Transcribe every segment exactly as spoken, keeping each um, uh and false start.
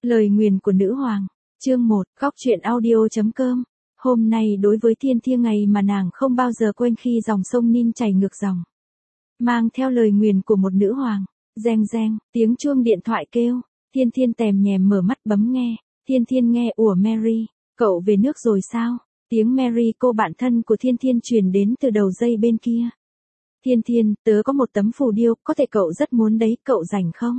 Lời nguyền của nữ hoàng. Chương một, Góc truyện audio.com. Hôm nay đối với Thiên Thiên ngày mà nàng không bao giờ quên khi dòng sông Nin chảy ngược dòng. Mang theo lời nguyền của một nữ hoàng. Reng reng, tiếng chuông điện thoại kêu. Thiên Thiên tèm nhèm mở mắt bấm nghe. Thiên Thiên nghe, ủa Mary, cậu về nước rồi sao? Tiếng Mary, cô bạn thân của Thiên Thiên truyền đến từ đầu dây bên kia. Thiên Thiên, tớ có một tấm phù điêu, có thể cậu rất muốn đấy, cậu rảnh không?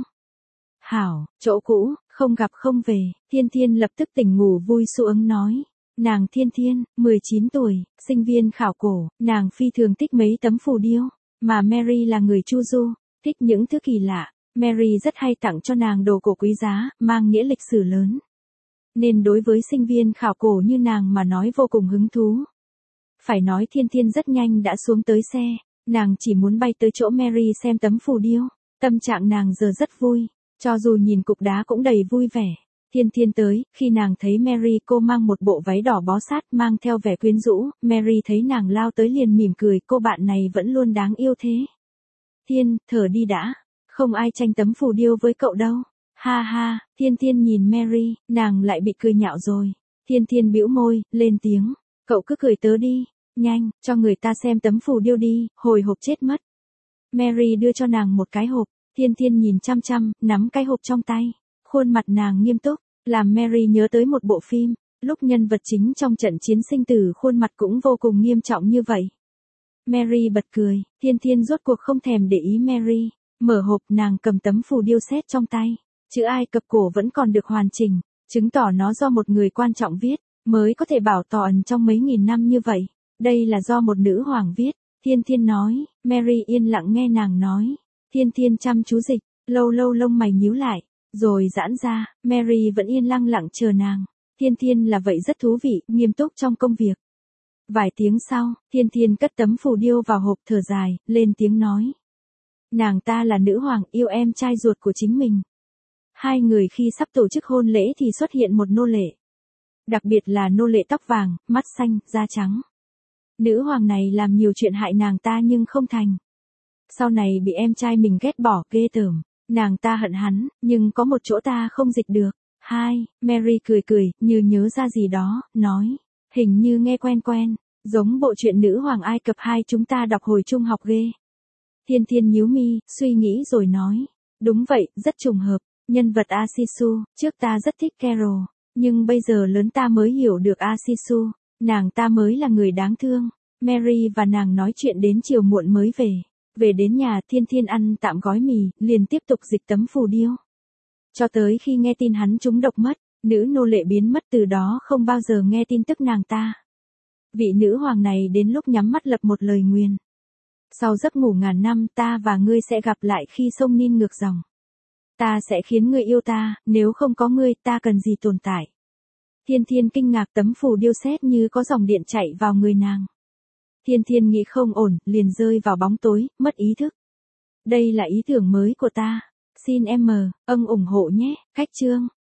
Hảo, chỗ cũ, không gặp không về. Thiên Thiên lập tức tỉnh ngủ vui sướng nói. Nàng Thiên Thiên, mười chín tuổi, sinh viên khảo cổ, nàng phi thường thích mấy tấm phù điêu. Mà Mary là người chu du, thích những thứ kỳ lạ. Mary rất hay tặng cho nàng đồ cổ quý giá, mang nghĩa lịch sử lớn. Nên đối với sinh viên khảo cổ như nàng mà nói vô cùng hứng thú. Phải nói Thiên Thiên rất nhanh đã xuống tới xe. Nàng chỉ muốn bay tới chỗ Mary xem tấm phù điêu. Tâm trạng nàng giờ rất vui. Cho dù nhìn cục đá cũng đầy vui vẻ. Thiên Thiên tới, khi nàng thấy Mary, cô mang một bộ váy đỏ bó sát mang theo vẻ quyến rũ, Mary thấy nàng lao tới liền mỉm cười, cô bạn này vẫn luôn đáng yêu thế. Thiên, thở đi đã, không ai tranh tấm phù điêu với cậu đâu. Ha ha, Thiên Thiên nhìn Mary, nàng lại bị cười nhạo rồi. Thiên Thiên bĩu môi, lên tiếng, cậu cứ cười tớ đi, nhanh, cho người ta xem tấm phù điêu đi, hồi hộp chết mất. Mary đưa cho nàng một cái hộp. Thiên Thiên nhìn chăm chăm, nắm cái hộp trong tay. Khuôn mặt nàng nghiêm túc, làm Mary nhớ tới một bộ phim, lúc nhân vật chính trong trận chiến sinh tử khuôn mặt cũng vô cùng nghiêm trọng như vậy. Mary bật cười, Thiên Thiên rốt cuộc không thèm để ý Mary. Mở hộp, nàng cầm tấm phù điêu xét trong tay. Chữ Ai Cập cổ vẫn còn được hoàn chỉnh, chứng tỏ nó do một người quan trọng viết, mới có thể bảo tồn trong mấy nghìn năm như vậy. Đây là do một nữ hoàng viết, Thiên Thiên nói. Mary yên lặng nghe nàng nói. Thiên Thiên chăm chú dịch, lâu lâu lông mày nhíu lại, rồi giãn ra. Mary vẫn yên lặng lặng chờ nàng. Thiên Thiên là vậy rất thú vị, nghiêm túc trong công việc. Vài tiếng sau, Thiên Thiên cất tấm phù điêu vào hộp, thở dài, lên tiếng nói. Nàng ta là nữ hoàng, yêu em trai ruột của chính mình. Hai người khi sắp tổ chức hôn lễ thì xuất hiện một nô lệ. Đặc biệt là nô lệ tóc vàng, mắt xanh, da trắng. Nữ hoàng này làm nhiều chuyện hại nàng ta nhưng không thành. Sau này bị em trai mình ghét bỏ, ghê tởm. Nàng ta hận hắn, nhưng có một chỗ ta không dịch được. Hai, Mary cười cười, như nhớ ra gì đó, nói. Hình như nghe quen quen, giống bộ truyện nữ hoàng Ai Cập hai chúng ta đọc hồi trung học ghê. Thiên Thiên nhíu mi, suy nghĩ rồi nói. Đúng vậy, rất trùng hợp. Nhân vật Asisu, trước ta rất thích Carol. Nhưng bây giờ lớn ta mới hiểu được Asisu. Nàng ta mới là người đáng thương. Mary và nàng nói chuyện đến chiều muộn mới về. Về đến nhà, Thiên Thiên ăn tạm gói mì, liền tiếp tục dịch tấm phù điêu. Cho tới khi nghe tin hắn trúng độc mất, nữ nô lệ biến mất, từ đó không bao giờ nghe tin tức nàng ta. Vị nữ hoàng này đến lúc nhắm mắt lập một lời nguyền. Sau giấc ngủ ngàn năm, ta và ngươi sẽ gặp lại khi sông Nin ngược dòng. Ta sẽ khiến ngươi yêu ta, nếu không có ngươi, ta cần gì tồn tại. Thiên Thiên kinh ngạc, tấm phù điêu xét như có dòng điện chạy vào người nàng. Thiên Thiên nghĩ không ổn, liền rơi vào bóng tối, mất ý thức. Đây là ý tưởng mới của ta. Xin em ân ủng hộ nhé, cách chương.